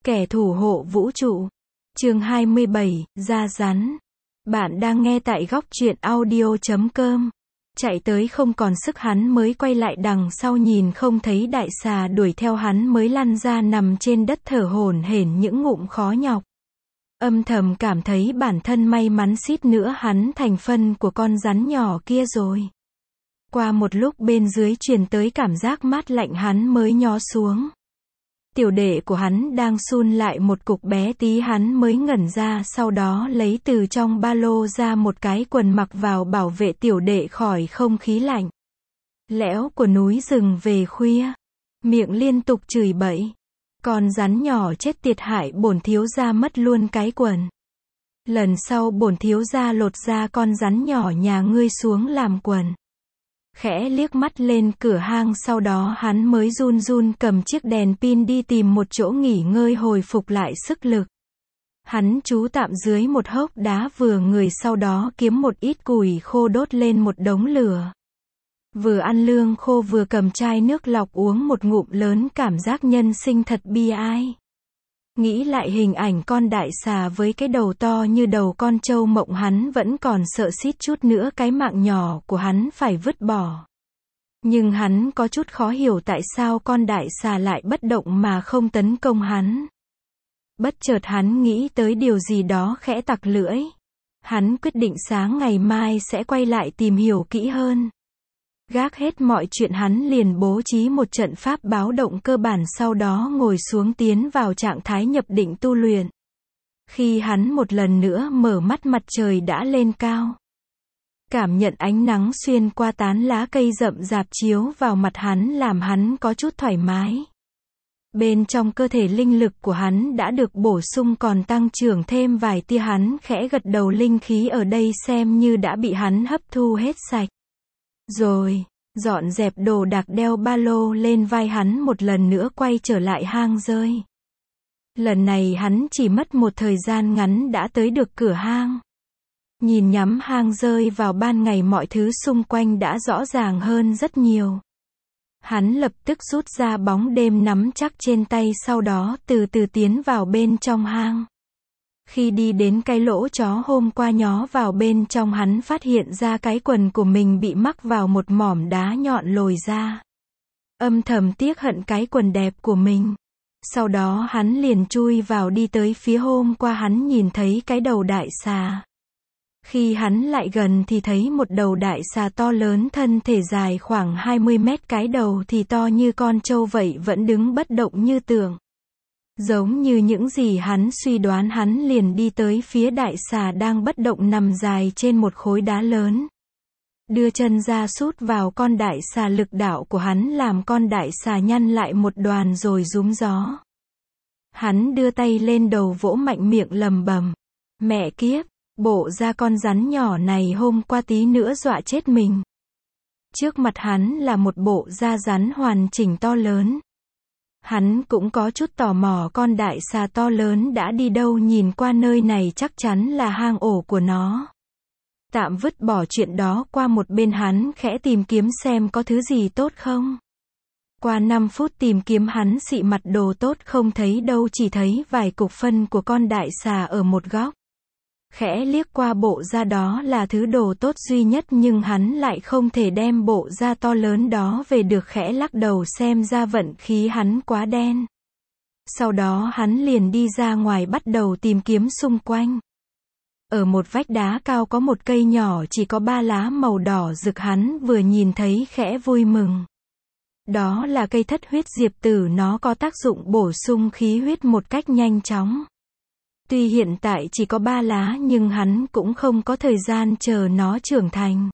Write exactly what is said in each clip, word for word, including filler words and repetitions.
Kẻ thủ hộ vũ trụ. Chương hai mươi bảy, da rắn. Bạn đang nghe tại góc truyện audio chấm com. Chạy tới không còn sức hắn mới quay lại đằng sau nhìn không thấy đại xà đuổi theo hắn mới lăn ra nằm trên đất thở hổn hển những ngụm khó nhọc. Âm thầm cảm thấy bản thân may mắn suýt nữa hắn thành phân của con rắn nhỏ kia rồi. Qua một lúc bên dưới truyền tới cảm giác mát lạnh hắn mới nhó xuống. Tiểu đệ của hắn đang sun lại một cục bé tí hắn mới ngẩn ra sau đó lấy từ trong ba lô ra một cái quần mặc vào bảo vệ tiểu đệ khỏi không khí lạnh. Lẽo của núi rừng về khuya. Miệng liên tục chửi bậy. Con rắn nhỏ chết tiệt hại bổn thiếu gia mất luôn cái quần. Lần sau bổn thiếu gia lột ra con rắn nhỏ nhà ngươi xuống làm quần. Khẽ liếc mắt lên cửa hang sau đó hắn mới run run cầm chiếc đèn pin đi tìm một chỗ nghỉ ngơi hồi phục lại sức lực. Hắn trú tạm dưới một hốc đá vừa người sau đó kiếm một ít củi khô đốt lên một đống lửa. Vừa ăn lương khô vừa cầm chai nước lọc uống một ngụm lớn cảm giác nhân sinh thật bi ai. Nghĩ lại hình ảnh con đại xà với cái đầu to như đầu con trâu mộng hắn vẫn còn sợ xít chút nữa cái mạng nhỏ của hắn phải vứt bỏ. Nhưng hắn có chút khó hiểu tại sao con đại xà lại bất động mà không tấn công hắn. Bất chợt hắn nghĩ tới điều gì đó khẽ tặc lưỡi. Hắn quyết định sáng ngày mai sẽ quay lại tìm hiểu kỹ hơn. Gác hết mọi chuyện hắn liền bố trí một trận pháp báo động cơ bản sau đó ngồi xuống tiến vào trạng thái nhập định tu luyện. Khi hắn một lần nữa mở mắt mặt trời đã lên cao. Cảm nhận ánh nắng xuyên qua tán lá cây rậm rạp chiếu vào mặt hắn làm hắn có chút thoải mái. Bên trong cơ thể linh lực của hắn đã được bổ sung còn tăng trưởng thêm vài tia hắn khẽ gật đầu linh khí ở đây xem như đã bị hắn hấp thu hết sạch. Rồi, dọn dẹp đồ đạc đeo ba lô lên vai hắn một lần nữa quay trở lại hang rơi. Lần này hắn chỉ mất một thời gian ngắn đã tới được cửa hang. Nhìn nhắm hang rơi vào ban ngày mọi thứ xung quanh đã rõ ràng hơn rất nhiều. Hắn lập tức rút ra bóng đêm nắm chắc trên tay sau đó từ từ tiến vào bên trong hang. Khi đi đến cái lỗ chó hôm qua nhó vào bên trong hắn phát hiện ra cái quần của mình bị mắc vào một mỏm đá nhọn lồi ra. Âm thầm tiếc hận cái quần đẹp của mình. Sau đó hắn liền chui vào đi tới phía hôm qua hắn nhìn thấy cái đầu đại xà. Khi hắn lại gần thì thấy một đầu đại xà to lớn thân thể dài khoảng hai mươi mét cái đầu thì to như con trâu vậy vẫn đứng bất động như tượng. Giống như những gì hắn suy đoán hắn liền đi tới phía đại xà đang bất động nằm dài trên một khối đá lớn. Đưa chân ra sút vào con đại xà lực đạo của hắn làm con đại xà nhăn lại một đoàn rồi rúm gió. Hắn đưa tay lên đầu vỗ mạnh miệng lầm bầm. Mẹ kiếp, bộ da con rắn nhỏ này hôm qua tí nữa dọa chết mình. Trước mặt hắn là một bộ da rắn hoàn chỉnh to lớn. Hắn cũng có chút tò mò con đại xà to lớn đã đi đâu nhìn qua nơi này chắc chắn là hang ổ của nó. Tạm vứt bỏ chuyện đó qua một bên hắn khẽ tìm kiếm xem có thứ gì tốt không. Qua năm phút tìm kiếm hắn xị mặt đồ tốt không thấy đâu chỉ thấy vài cục phân của con đại xà ở một góc. Khẽ liếc qua bộ da đó là thứ đồ tốt duy nhất nhưng hắn lại không thể đem bộ da to lớn đó về được khẽ lắc đầu xem ra vận khí hắn quá đen. Sau đó hắn liền đi ra ngoài bắt đầu tìm kiếm xung quanh. Ở một vách đá cao có một cây nhỏ chỉ có ba lá màu đỏ rực hắn vừa nhìn thấy khẽ vui mừng. Đó là cây thất huyết diệp tử nó có tác dụng bổ sung khí huyết một cách nhanh chóng. Tuy hiện tại chỉ có ba lá nhưng hắn cũng không có thời gian chờ nó trưởng thành.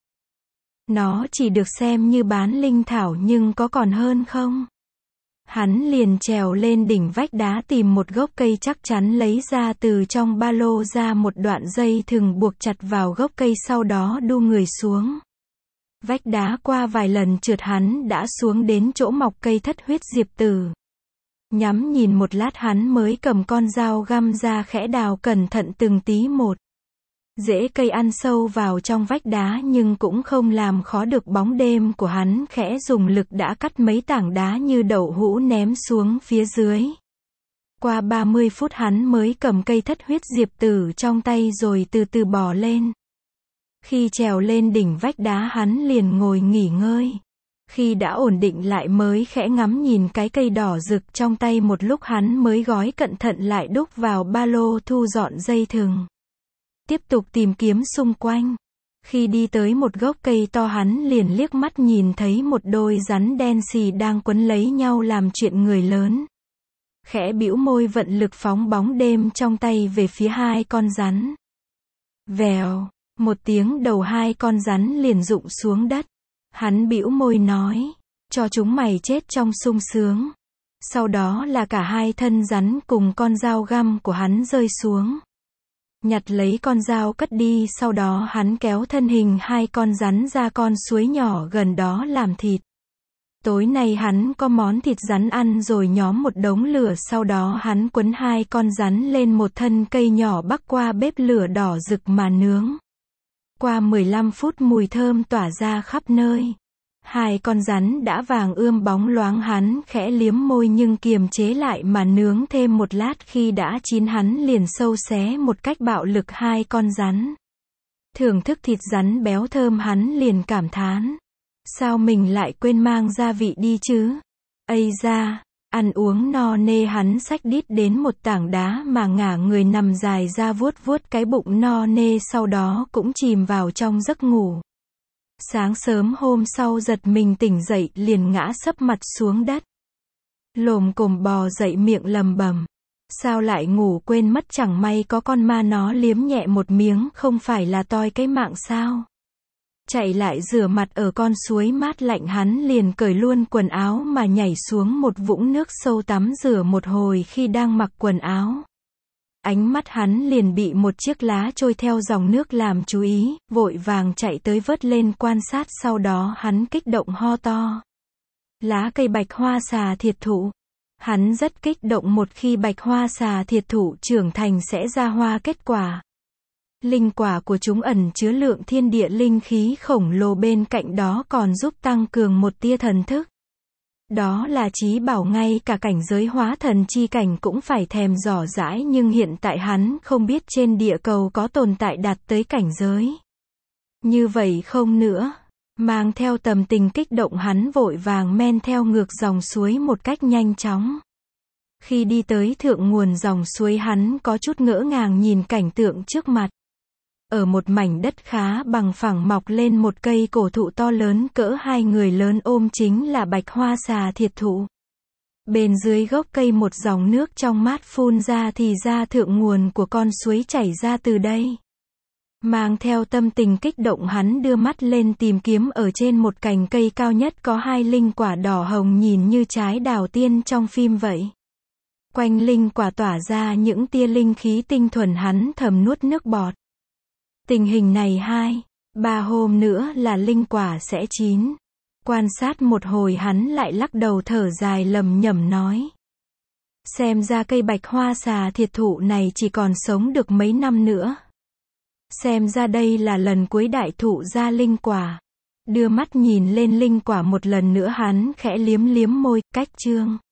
Nó chỉ được xem như bán linh thảo nhưng có còn hơn không? Hắn liền trèo lên đỉnh vách đá tìm một gốc cây chắc chắn lấy ra từ trong ba lô ra một đoạn dây thừng buộc chặt vào gốc cây sau đó đu người xuống. Vách đá qua vài lần trượt hắn đã xuống đến chỗ mọc cây thất huyết diệp tử. Nhắm nhìn một lát hắn mới cầm con dao găm ra khẽ đào cẩn thận từng tí một. Rễ cây ăn sâu vào trong vách đá nhưng cũng không làm khó được bóng đêm của hắn khẽ dùng lực đã cắt mấy tảng đá như đậu hũ ném xuống phía dưới. Qua ba mươi phút hắn mới cầm cây thất huyết diệp tử trong tay rồi từ từ bò lên. Khi trèo lên đỉnh vách đá hắn liền ngồi nghỉ ngơi. Khi đã ổn định lại mới khẽ ngắm nhìn cái cây đỏ rực trong tay một lúc hắn mới gói cẩn thận lại đúc vào ba lô thu dọn dây thừng. Tiếp tục tìm kiếm xung quanh. Khi đi tới một gốc cây to hắn liền liếc mắt nhìn thấy một đôi rắn đen xì đang quấn lấy nhau làm chuyện người lớn. Khẽ bĩu môi vận lực phóng bóng đêm trong tay về phía hai con rắn. Vèo, một tiếng đầu hai con rắn liền rụng xuống đất. Hắn bĩu môi nói, cho chúng mày chết trong sung sướng. Sau đó là cả hai thân rắn cùng con dao găm của hắn rơi xuống. Nhặt lấy con dao cất đi, sau đó hắn kéo thân hình hai con rắn ra con suối nhỏ gần đó làm thịt. Tối nay hắn có món thịt rắn ăn rồi nhóm một đống lửa, sau đó hắn quấn hai con rắn lên một thân cây nhỏ bắc qua bếp lửa đỏ rực mà nướng. Qua mười lăm phút mùi thơm tỏa ra khắp nơi. Hai con rắn đã vàng ươm bóng loáng, hắn khẽ liếm môi nhưng kiềm chế lại mà nướng thêm một lát. Khi đã chín hắn liền sâu xé một cách bạo lực hai con rắn. Thưởng thức thịt rắn béo thơm hắn liền cảm thán. Sao mình lại quên mang gia vị đi chứ? Ây da, ăn uống no nê hắn xách đít đến một tảng đá mà ngả người nằm dài ra vuốt vuốt cái bụng no nê, sau đó cũng chìm vào trong giấc ngủ. Sáng sớm hôm sau giật mình tỉnh dậy liền ngã sấp mặt xuống đất. Lồm cồm bò dậy miệng lầm bầm. Sao lại ngủ quên mất, chẳng may có con ma nó liếm nhẹ một miếng, không phải là toi cái mạng sao? Chạy lại rửa mặt ở con suối mát lạnh hắn liền cởi luôn quần áo mà nhảy xuống một vũng nước sâu tắm rửa một hồi. Khi đang mặc quần áo, ánh mắt hắn liền bị một chiếc lá trôi theo dòng nước làm chú ý, vội vàng chạy tới vớt lên quan sát, sau đó hắn kích động ho to. Lá cây bạch hoa xà thiệt thụ. Hắn rất kích động, một khi bạch hoa xà thiệt thụ trưởng thành sẽ ra hoa kết quả. Linh quả của chúng ẩn chứa lượng thiên địa linh khí khổng lồ, bên cạnh đó còn giúp tăng cường một tia thần thức. Đó là trí bảo ngay cả cảnh giới hóa thần chi cảnh cũng phải thèm dò dãi, nhưng hiện tại hắn không biết trên địa cầu có tồn tại đạt tới cảnh giới như vậy không nữa. Mang theo tâm tình kích động hắn vội vàng men theo ngược dòng suối một cách nhanh chóng. Khi đi tới thượng nguồn dòng suối hắn có chút ngỡ ngàng nhìn cảnh tượng trước mặt. Ở một mảnh đất khá bằng phẳng mọc lên một cây cổ thụ to lớn cỡ hai người lớn ôm, chính là bạch hoa xà thiệt thụ. Bên dưới gốc cây một dòng nước trong mát phun ra, thì ra thượng nguồn của con suối chảy ra từ đây. Mang theo tâm tình kích động hắn đưa mắt lên tìm kiếm, ở trên một cành cây cao nhất có hai linh quả đỏ hồng nhìn như trái đào tiên trong phim vậy. Quanh linh quả tỏa ra những tia linh khí tinh thuần, hắn thầm nuốt nước bọt. Tình hình này hai, ba hôm nữa là linh quả sẽ chín. Quan sát một hồi hắn lại lắc đầu thở dài lầm nhầm nói. Xem ra cây bạch hoa xà thiệt thụ này chỉ còn sống được mấy năm nữa. Xem ra đây là lần cuối đại thụ ra linh quả. Đưa mắt nhìn lên linh quả một lần nữa hắn khẽ liếm liếm môi, cách chương.